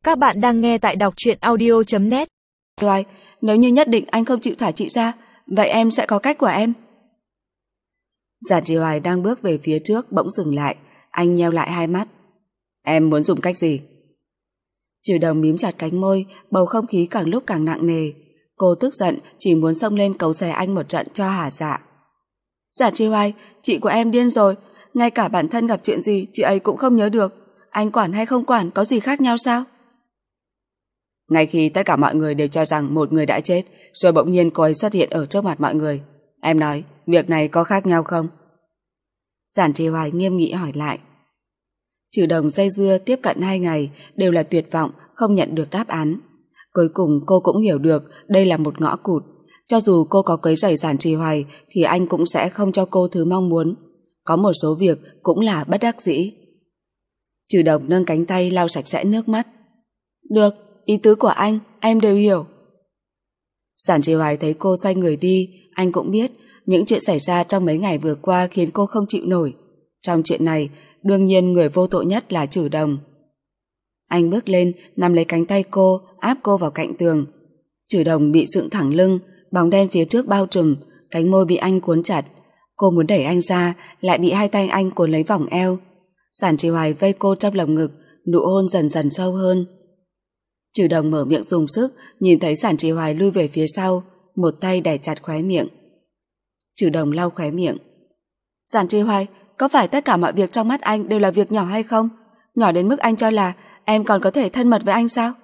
Các bạn đang nghe tại đọc truyện audio.net. Hoài, nếu như nhất định anh không chịu thả chị ra, vậy em sẽ có cách của em. Giản Trì Hoài đang bước về phía trước bỗng dừng lại, anh nheo lại hai mắt. Em muốn dùng cách gì? Trừ Đồng mím chặt cánh môi, bầu không khí càng lúc càng nặng nề. Cô tức giận chỉ muốn xông lên cấu xé anh một trận cho hả dạ. Giản Trì Hoài, chị của em điên rồi, ngay cả bản thân gặp chuyện gì chị ấy cũng không nhớ được. Anh quản hay không quản có gì khác nhau sao? Ngay khi tất cả mọi người đều cho rằng một người đã chết, rồi bỗng nhiên cô ấy xuất hiện ở trước mặt mọi người. Em nói, việc này có khác nhau không? Giản Trì Hoài nghiêm nghị hỏi lại. Trừ Đồng dây dưa tiếp cận 2 ngày đều là tuyệt vọng, không nhận được đáp án. Cuối cùng cô cũng hiểu được đây là một ngõ cụt. Cho dù cô có quấy rầy Giản Trì Hoài thì anh cũng sẽ không cho cô thứ mong muốn. Có một số việc cũng là bất đắc dĩ. Trừ Đồng nâng cánh tay lau sạch sẽ nước mắt. Được, ý tứ của anh, em đều hiểu. Giản Trì Hoài thấy cô xoay người đi, anh cũng biết những chuyện xảy ra trong mấy ngày vừa qua khiến cô không chịu nổi. Trong chuyện này, đương nhiên người vô tội nhất là Trừ Đồng. Anh bước lên, nắm lấy cánh tay cô, áp cô vào cạnh tường. Trừ Đồng bị dựng thẳng lưng, bóng đen phía trước bao trùm, cánh môi bị anh cuốn chặt. Cô muốn đẩy anh ra, lại bị hai tay anh cuốn lấy vòng eo. Giản Trì Hoài vây cô trong lồng ngực, nụ hôn dần dần sâu hơn. Trừ Đồng mở miệng dùng sức, nhìn thấy Giản Trì Hoài lui về phía sau, một tay đè chặt khóe miệng. Trừ Đồng lau khóe miệng. Giản Trì Hoài, có phải tất cả mọi việc trong mắt anh đều là việc nhỏ hay không? Nhỏ đến mức anh cho là em còn có thể thân mật với anh sao?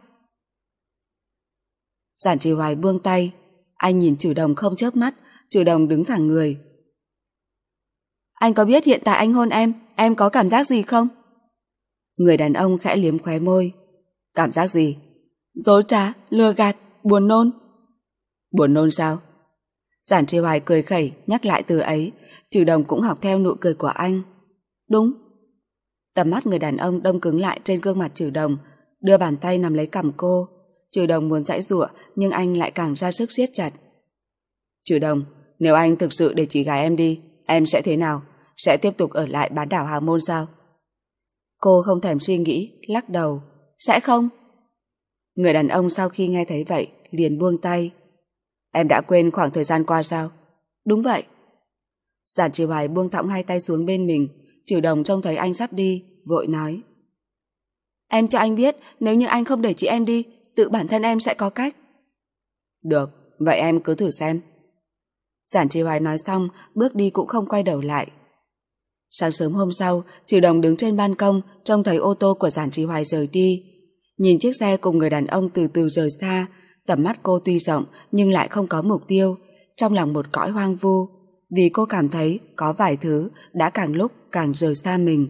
Giản Trì Hoài buông tay. Anh nhìn Trừ Đồng không chớp mắt. Trừ Đồng đứng thẳng người. Anh có biết hiện tại anh hôn em có cảm giác gì không? Người đàn ông khẽ liếm khóe môi. Cảm giác gì? Dối trá, lừa gạt, buồn nôn. Buồn nôn sao? Giản Trì Hoài cười khẩy nhắc lại từ ấy. Trừ Đồng cũng học theo nụ cười của anh. Đúng. Tầm mắt người đàn ông đông cứng lại trên gương mặt Trừ Đồng, đưa bàn tay nắm lấy cằm cô. Trừ Đồng muốn giãy giụa nhưng anh lại càng ra sức siết chặt. Trừ Đồng, nếu anh thực sự để chị gái em đi, em sẽ thế nào? Sẽ tiếp tục ở lại bán đảo Hà Môn sao? Cô không thèm suy nghĩ, lắc đầu. Sẽ không. Người đàn ông sau khi nghe thấy vậy liền buông tay. Em đã quên khoảng thời gian qua sao? Đúng vậy. Giản Trì Hoài buông thõng hai tay xuống bên mình. Trừ Đồng trông thấy anh sắp đi, vội nói. Em cho anh biết, nếu như anh không để chị em đi, tự bản thân em sẽ có cách. Được, vậy em cứ thử xem. Giản Trì Hoài nói xong, bước đi cũng không quay đầu lại. Sáng sớm hôm sau, Trừ Đồng đứng trên ban công, trông thấy ô tô của Giản Trì Hoài rời đi. Nhìn chiếc xe cùng người đàn ông từ từ rời xa, tầm mắt cô tuy rộng nhưng lại không có mục tiêu, trong lòng một cõi hoang vu, vì cô cảm thấy có vài thứ đã càng lúc càng rời xa mình.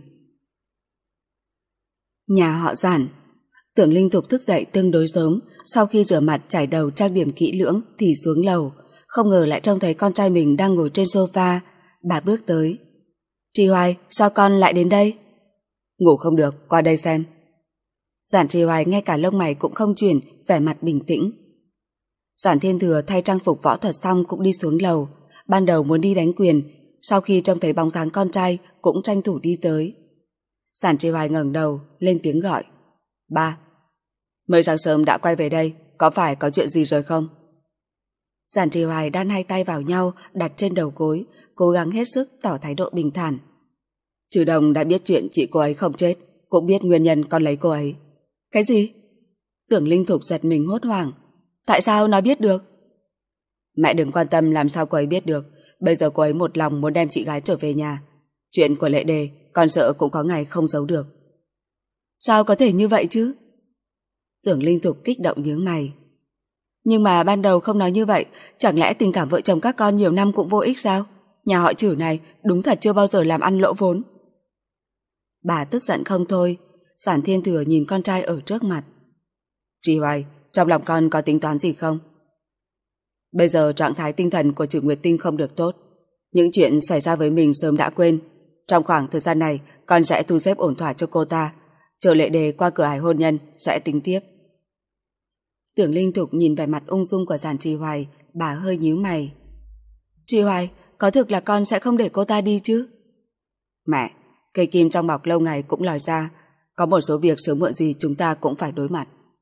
Nhà họ Giản. Tưởng Linh Thục thức dậy tương đối sớm, sau khi rửa mặt chải đầu trang điểm kỹ lưỡng thì xuống lầu, không ngờ lại trông thấy con trai mình đang ngồi trên sofa. Bà bước tới. Trì Hoài, sao con lại đến đây? Ngủ không được, qua đây xem. Giản Trì Hoài ngay cả lông mày cũng không chuyển, vẻ mặt bình tĩnh. Giản Thiên Thừa thay trang phục võ thuật xong cũng đi xuống lầu. Ban đầu muốn đi đánh quyền, sau khi trông thấy bóng dáng con trai cũng tranh thủ đi tới. Giản Trì Hoài ngẩng đầu lên tiếng gọi. Ba. Mới sáng sớm đã quay về đây, có phải có chuyện gì rồi không? Giản Trì Hoài đan hai tay vào nhau đặt trên đầu gối, cố gắng hết sức tỏ thái độ bình thản. Trừ Đồng đã biết chuyện chị cô ấy không chết, cũng biết nguyên nhân con lấy cô ấy. Cái gì? Tưởng Linh Thục giật mình hốt hoảng. Tại sao nó biết được? Mẹ đừng quan tâm làm sao cô ấy biết được. Bây giờ cô ấy một lòng muốn đem chị gái trở về nhà. Chuyện của Lệ Đề con sợ cũng có ngày không giấu được. Sao có thể như vậy chứ? Tưởng Linh Thục kích động nhướng mày. Nhưng mà ban đầu không nói như vậy, chẳng lẽ tình cảm vợ chồng các con nhiều năm cũng vô ích sao? Nhà họ Trử này đúng thật chưa bao giờ làm ăn lỗ vốn. Bà tức giận không thôi. Giản Thiên Thừa nhìn con trai ở trước mặt. Trì Hoài, trong lòng con có tính toán gì không? Bây giờ trạng thái tinh thần của Trử Nguyệt Tinh không được tốt. Những chuyện xảy ra với mình sớm đã quên. Trong khoảng thời gian này, con sẽ thu xếp ổn thỏa cho cô ta. Chờ Lệ Đề qua cửa ải hôn nhân sẽ tính tiếp. Tưởng Linh Thục nhìn vẻ mặt ung dung của Giản Trì Hoài, bà hơi nhíu mày. Trì Hoài, có thực là con sẽ không để cô ta đi chứ? Mẹ, cây kim trong bọc lâu ngày cũng lòi ra. Có một số việc sớm muộn gì chúng ta cũng phải đối mặt.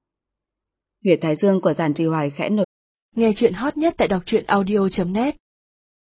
Huyệt thái dương của Giản Trì Hoài khẽ nổi. Nghe chuyện hot nhất tại đọc truyện audio.net